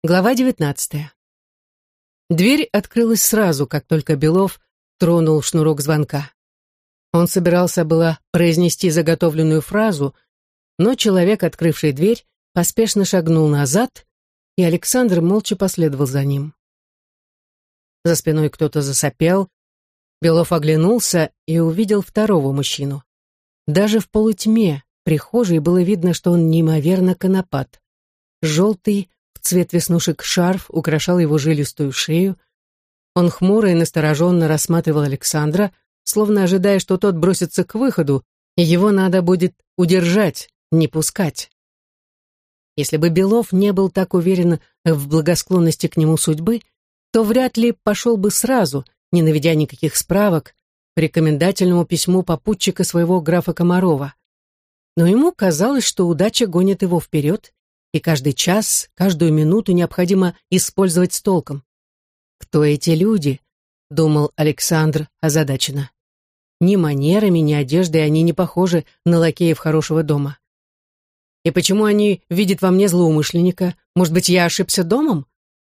Глава 19. Дверь открылась сразу, как только Белов тронул шнурок звонка. Он собирался было произнести заготовленную фразу, но человек, открывший дверь, поспешно шагнул назад, и Александр молча последовал за ним. За спиной кто-то засопел. Белов оглянулся и увидел второго мужчину. Даже в полутьме прихожей было видно, что он неимоверно конопат. Желтый, в цвет веснушек шарф украшал его жилистую шею. Он хмуро и настороженно рассматривал Александра, словно ожидая, что тот бросится к выходу, и его надо будет удержать, не пускать. Если бы Белов не был так уверен в благосклонности к нему судьбы, то вряд ли пошел бы сразу, не наведя никаких справок, по рекомендательному письму попутчика своего графа Комарова. Но ему казалось, что удача гонит его вперед, и каждый час, каждую минуту необходимо использовать с толком. «Кто эти люди?» — думал Александр озадаченно. Ни манерами, ни одеждой они не похожи на лакеев хорошего дома. И почему они видят во мне злоумышленника? Может быть, я ошибся домом?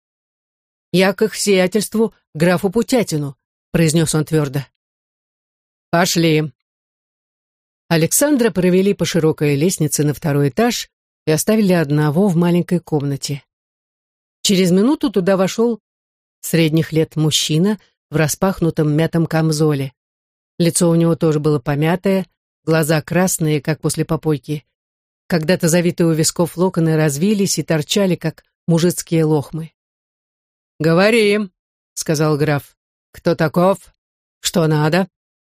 «Я к их сиятельству графу Путятину», — произнес он твердо. «Пошли». Александра провели по широкой лестнице на второй этаж и оставили одного в маленькой комнате. Через минуту туда вошел средних лет мужчина в распахнутом мятом камзоле. Лицо у него тоже было помятое, глаза красные, как после попойки. Когда-то завитые у висков локоны развились и торчали, как мужицкие лохмы. «Говори», — сказал граф. «Кто таков? Что надо?»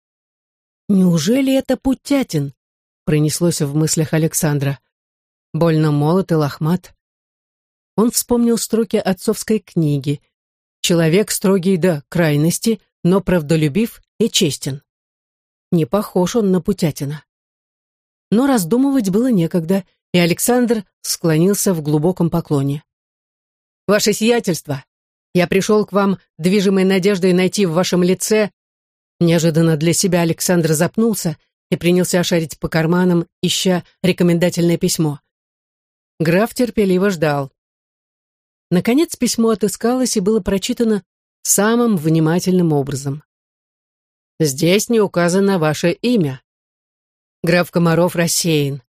«Неужели это Путятин?» — пронеслось в мыслях Александра. Больно молод и лохмат. Он вспомнил строки отцовской книги. Человек строгий до крайности, но правдолюбив и честен. Не похож он на Путятина. Но раздумывать было некогда, и Александр склонился в глубоком поклоне. «Ваше сиятельство, я пришел к вам, движимой надеждой найти в вашем лице...» Неожиданно для себя Александр запнулся и принялся шарить по карманам, ища рекомендательное письмо. Граф терпеливо ждал. Наконец письмо отыскалось и было прочитано самым внимательным образом. «Здесь не указано ваше имя. Граф Комаров рассеян.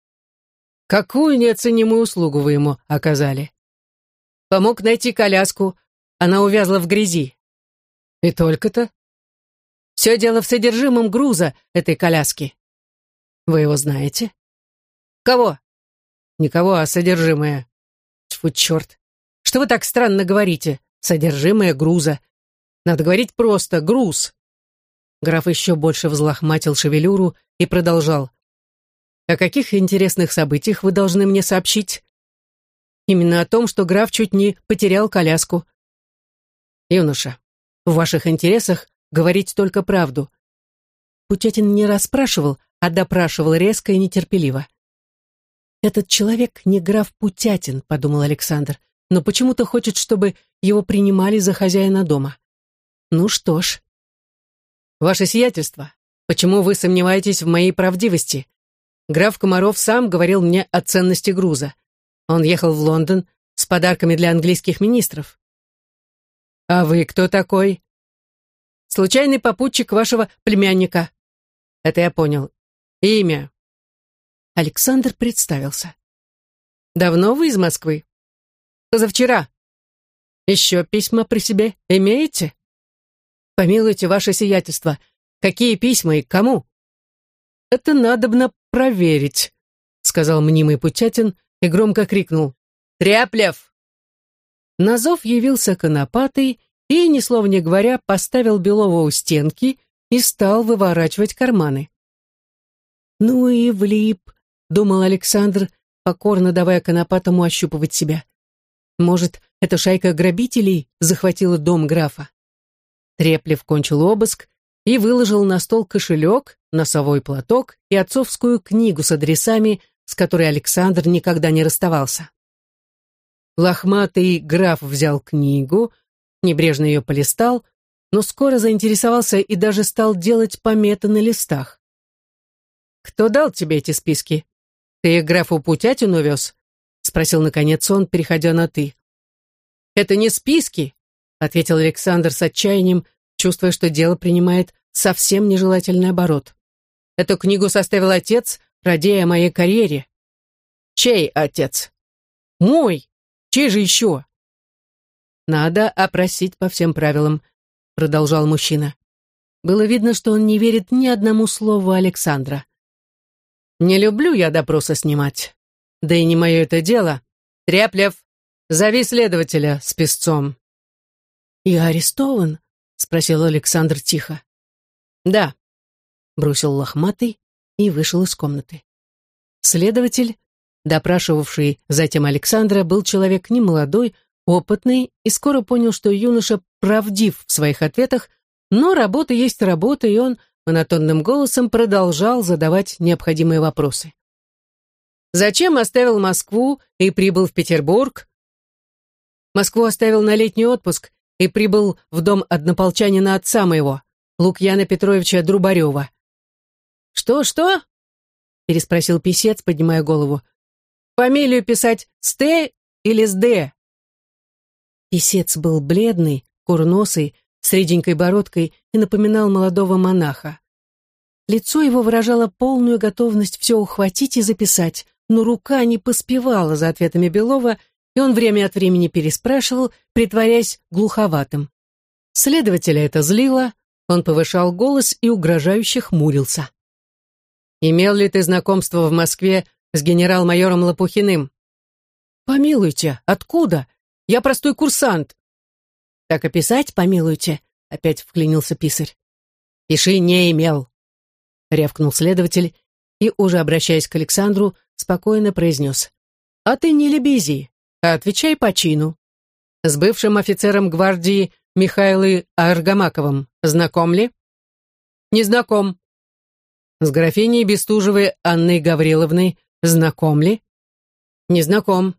Какую неоценимую услугу вы ему оказали? Помог найти коляску, она увязла в грязи. И только-то? Все дело в содержимом груза этой коляски. Вы его знаете? Кого? Никого, а содержимое. Тьфу, черт. Что вы так странно говорите? Содержимое груза. Надо говорить просто «груз». Граф еще больше взлохматил шевелюру и продолжал. «О каких интересных событиях вы должны мне сообщить?» «Именно о том, что граф чуть не потерял коляску». «Юноша, в ваших интересах говорить только правду». Путятин не расспрашивал, а допрашивал резко и нетерпеливо. «Этот человек не граф Путятин», — подумал Александр, «но почему-то хочет, чтобы его принимали за хозяина дома. Ну что ж». «Ваше сиятельство, почему вы сомневаетесь в моей правдивости? Граф Комаров сам говорил мне о ценности груза. Он ехал в Лондон с подарками для английских министров». «А вы кто такой?» «Случайный попутчик вашего племянника». «Это я понял. Имя?» Александр представился. «Давно вы из Москвы?» «Позавчера». «Еще письма при себе имеете?» «Помилуйте, ваше сиятельство, какие письма и кому?» «Это надобно проверить», — сказал мнимый Путятин и громко крикнул. «Тряплев!» На зов явился конопатый и, ни слова не говоря, поставил Белова у стенки и стал выворачивать карманы. «Ну и влип», — думал Александр, покорно давая конопатому ощупывать себя. «Может, эта шайка грабителей захватила дом графа?» Треплев кончил обыск и выложил на стол кошелек, носовой платок и отцовскую книгу с адресами, с которой Александр никогда не расставался. Лохматый граф взял книгу, небрежно ее полистал, но скоро заинтересовался и даже стал делать пометы на листах. «Кто дал тебе эти списки? Ты их графу Путятину вез?» — спросил наконец он, переходя на «ты». «Это не списки», — ответил Александр с отчаянием, чувствуя, что дело принимает совсем нежелательный оборот. «Эту книгу составил отец, радея о моей карьере». «Чей отец?» «Мой! Чей же еще?» «Надо опросить по всем правилам», — продолжал мужчина. Было видно, что он не верит ни одному слову Александра. «Не люблю я допросы снимать. Да и не мое это дело. Тряплев, зови следователя с писцом». «Я арестован?» — спросил Александр тихо. «Да», — бросил лохматый и вышел из комнаты. Следователь, допрашивавший затем Александра, был человек немолодой, опытный и скоро понял, что юноша правдив в своих ответах, но работа есть работа, и он монотонным голосом продолжал задавать необходимые вопросы. «Зачем оставил Москву и прибыл в Петербург?» «Москву оставил на летний отпуск и прибыл в дом однополчанина отца моего, Лукьяна Петровича Друбарева». «Что?» — переспросил писец, поднимая голову. «Фамилию писать с «Т» или с «Д»?» Писец был бледный, курносый, с реденькой бородкой и напоминал молодого монаха. Лицо его выражало полную готовность все ухватить и записать, но рука не поспевала за ответами Белова, и он время от времени переспрашивал, притворяясь глуховатым. Следователя это злило, он повышал голос и угрожающе хмурился. «Имел ли ты знакомство в Москве с генерал-майором Лопухиным?» «Помилуйте, откуда? Я простой курсант». «Так и писать, помилуйте», — опять вклинился писарь. «Пиши, не имел», — рявкнул следователь и, уже обращаясь к Александру, спокойно произнес. «А ты не лебези, а отвечай по чину. С бывшим офицером гвардии Михаилом Аргамаковым знаком ли?» «Не знаком». «С графиней Бестужевой Анной Гавриловной знаком ли?» «Не знаком».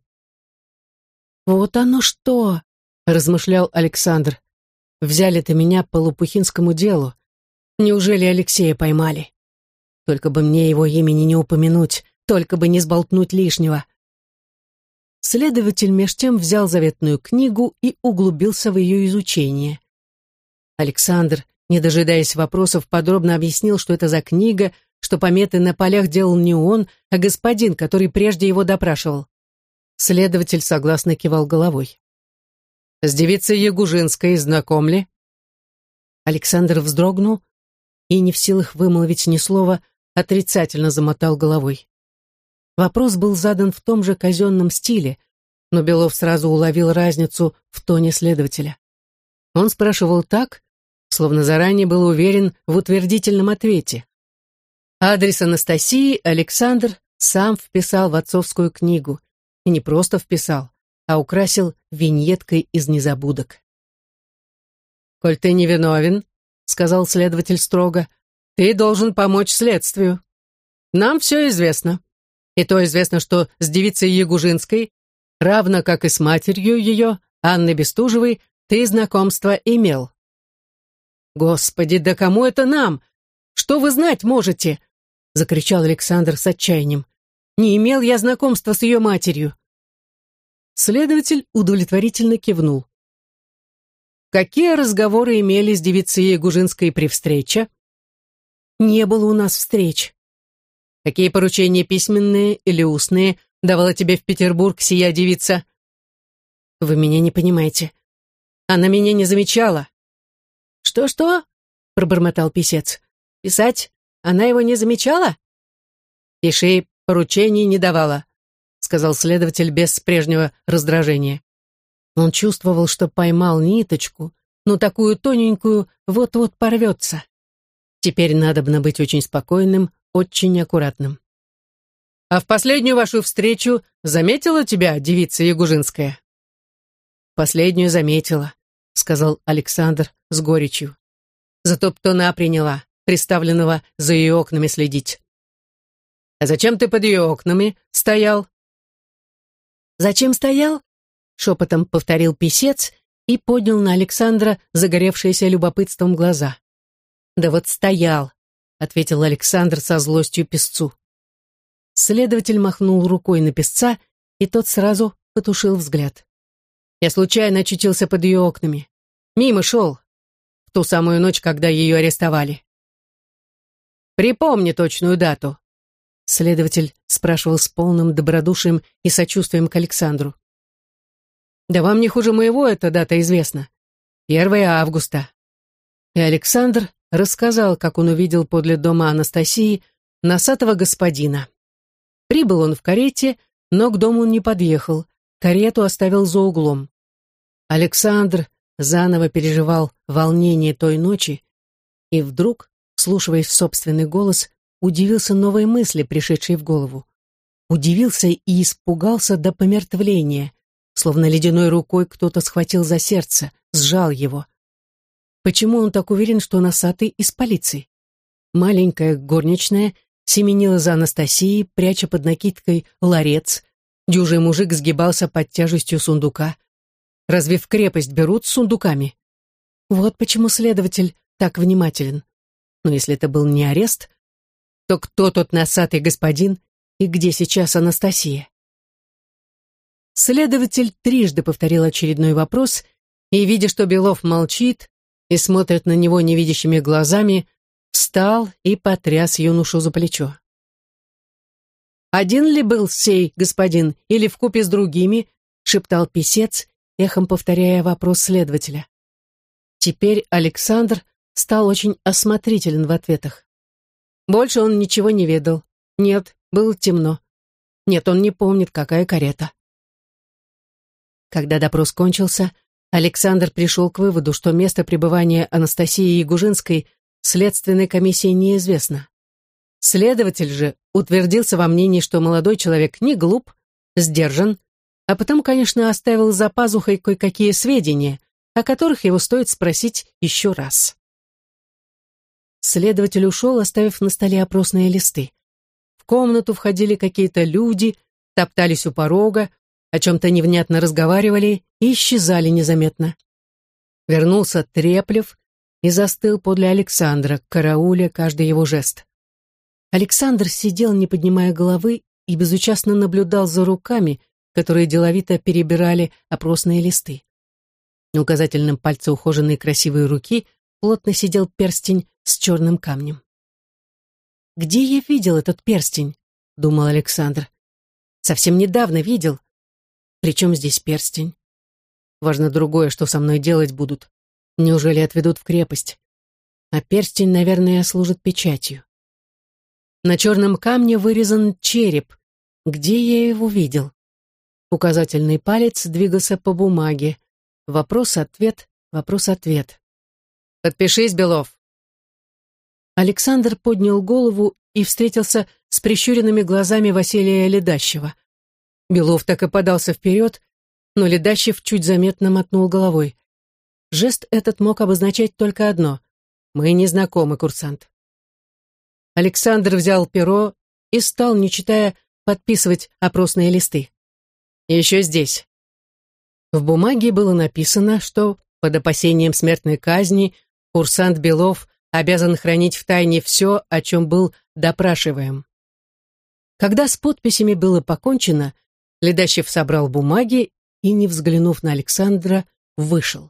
«Вот оно что!» — размышлял Александр. «Взяли-то меня по Лопухинскому делу. Неужели Алексея поймали? Только бы мне его имени не упомянуть, только бы не сболтнуть лишнего». Следователь меж тем взял заветную книгу и углубился в ее изучение. Александр, не дожидаясь вопросов, подробно объяснил, что это за книга, что пометы на полях делал не он, а господин, который прежде его допрашивал. Следователь согласно кивал головой. «С девицей Ягужинской знаком ли?» Александр вздрогнул и, не в силах вымолвить ни слова, отрицательно замотал головой. Вопрос был задан в том же казенном стиле, но Белов сразу уловил разницу в тоне следователя. Он спрашивал так, словно заранее был уверен в утвердительном ответе. Адрес Анастасии Александр сам вписал в отцовскую книгу, и не просто вписал, а украсил виньеткой из незабудок. «Коль ты невиновен, — сказал следователь строго, — ты должен помочь следствию. Нам все известно. И то известно, что с девицей Ягужинской, равно как и с матерью ее, Анной Бестужевой, ты знакомство имел». «Господи, да кому это нам? Что вы знать можете?» — закричал Александр с отчаянием. «Не имел я знакомства с ее матерью». Следователь удовлетворительно кивнул. «Какие разговоры имели с девицей Ягужинской при встрече?» «Не было у нас встреч». «Какие поручения письменные или устные давала тебе в Петербург сия девица?» «Вы меня не понимаете. Она меня не замечала». «Что-что?» — пробормотал писец. «Писать? Она его не замечала?» «Пиши, поручений не давала», — сказал следователь без прежнего раздражения. Он чувствовал, что поймал ниточку, но такую тоненькую вот-вот порвется. Теперь надобно быть очень спокойным, очень аккуратным. «А в последнюю вашу встречу заметила тебя девица Ягужинская?» «Последнюю заметила», — сказал Александр с горечью. «Зато птуна приняла, приставленного за ее окнами следить». «А зачем ты под ее окнами стоял?» «Зачем стоял?» — шепотом повторил писец и поднял на Александра загоревшиеся любопытством глаза. «Да вот стоял», — ответил Александр со злостью писцу. Следователь махнул рукой на писца, и тот сразу потушил взгляд. Я случайно очутился под ее окнами. Мимо шел, в ту самую ночь, когда ее арестовали. Припомни точную дату. Следователь спрашивал с полным добродушием и сочувствием к Александру. Да вам не хуже моего эта дата известна. 1 августа. И Александр рассказал, как он увидел подле дома Анастасии носатого господина. Прибыл он в карете, но к дому не подъехал, карету оставил за углом. Александр заново переживал волнение той ночи и вдруг, вслушиваясь в собственный голос, удивился новой мысли, пришедшей в голову. Удивился и испугался до помертвления, словно ледяной рукой кто-то схватил за сердце, сжал его. Почему он так уверен, что носатый из полиции? Маленькая горничная семенила за Анастасией, пряча под накидкой ларец. Дюжий мужик сгибался под тяжестью сундука. Разве в крепость берут с сундуками? Вот почему следователь так внимателен. Но если это был не арест, то кто тот носатый господин и где сейчас Анастасия? Следователь трижды повторил очередной вопрос и, видя, что Белов молчит и смотрит на него невидящими глазами, встал и потряс юношу за плечо. «Один ли был сей господин или вкупе с другими?» — шептал писец, эхом повторяя вопрос следователя. Теперь Александр стал очень осмотрителен в ответах. Больше он ничего не ведал. Нет, было темно. Нет, он не помнит, какая карета. Когда допрос кончился, Александр пришел к выводу, что место пребывания Анастасии Ягужинской следственной комиссии неизвестно. Следователь же утвердился во мнении, что молодой человек не глуп, сдержан, а потому, конечно, оставил за пазухой кое-какие сведения, о которых его стоит спросить еще раз. Следователь ушел, оставив на столе опросные листы. В комнату входили какие-то люди, топтались у порога, о чем-то невнятно разговаривали и исчезали незаметно. Вернулся Треплев и застыл подле Александра, карауля каждый его жест. Александр сидел, не поднимая головы, и безучастно наблюдал за руками, которые деловито перебирали опросные листы. На указательном пальце ухоженной красивой руки плотно сидел перстень с черным камнем. «Где я видел этот перстень?» — думал Александр. «Совсем недавно видел. Причем здесь перстень? Важно другое, что со мной делать будут. Неужели отведут в крепость? А перстень, наверное, служит печатью. На черном камне вырезан череп. Где я его видел?» Указательный палец двигался по бумаге. Вопрос-ответ, вопрос-ответ. «Подпишись, Белов!» Александр поднял голову и встретился с прищуренными глазами Василия Ледащева. Белов так и подался вперед, но Ледащев чуть заметно мотнул головой. Жест этот мог обозначать только одно: «Мы не знакомы, курсант». Александр взял перо и стал, не читая, подписывать опросные листы. «Еще здесь». В бумаге было написано, что под опасением смертной казни курсант Белов обязан хранить в тайне все, о чем был допрашиваем. Когда с подписями было покончено, Ледащев собрал бумаги и, не взглянув на Александра, вышел.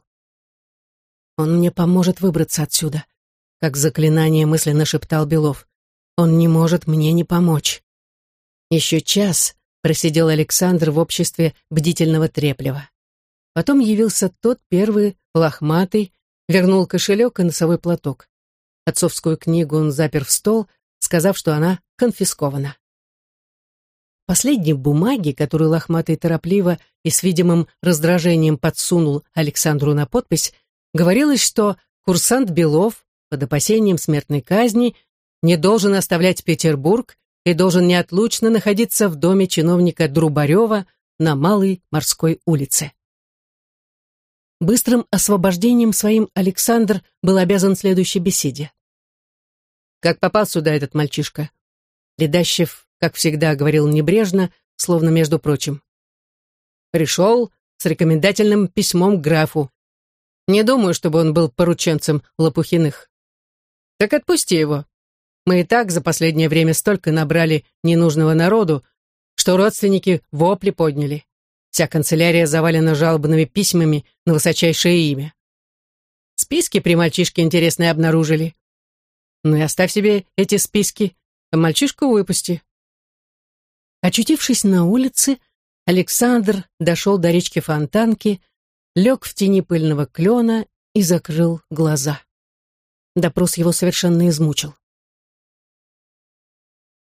«Он мне поможет выбраться отсюда», — как заклинание мысленно шептал Белов. «Он не может мне не помочь». Еще час просидел Александр в обществе бдительного Треплева. Потом явился тот первый, лохматый, вернул кошелек и носовой платок. Отцовскую книгу он запер в стол, сказав, что она конфискована. В последней бумаге, которую лохматый торопливо и с видимым раздражением подсунул Александру на подпись, говорилось, что курсант Белов под опасением смертной казни не должен оставлять Петербург и должен неотлучно находиться в доме чиновника Друбарева на Малой Морской улице. Быстрым освобождением своим Александр был обязан следующей беседе. «Как попал сюда этот мальчишка?» Ледащев, как всегда, говорил небрежно, словно между прочим. «Пришел с рекомендательным письмом к графу. Не думаю, чтобы он был порученцем Лопухиных. Так отпусти его. Мы и так за последнее время столько набрали ненужного народу, что родственники вопли подняли. Вся канцелярия завалена жалобными письмами на высочайшее имя. Списки при мальчишке интересные обнаружили. Ну и оставь себе эти списки, а мальчишку выпусти. Очутившись на улице, Александр дошел до речки Фонтанки, лег в тени пыльного клена и закрыл глаза. Допрос его совершенно измучил.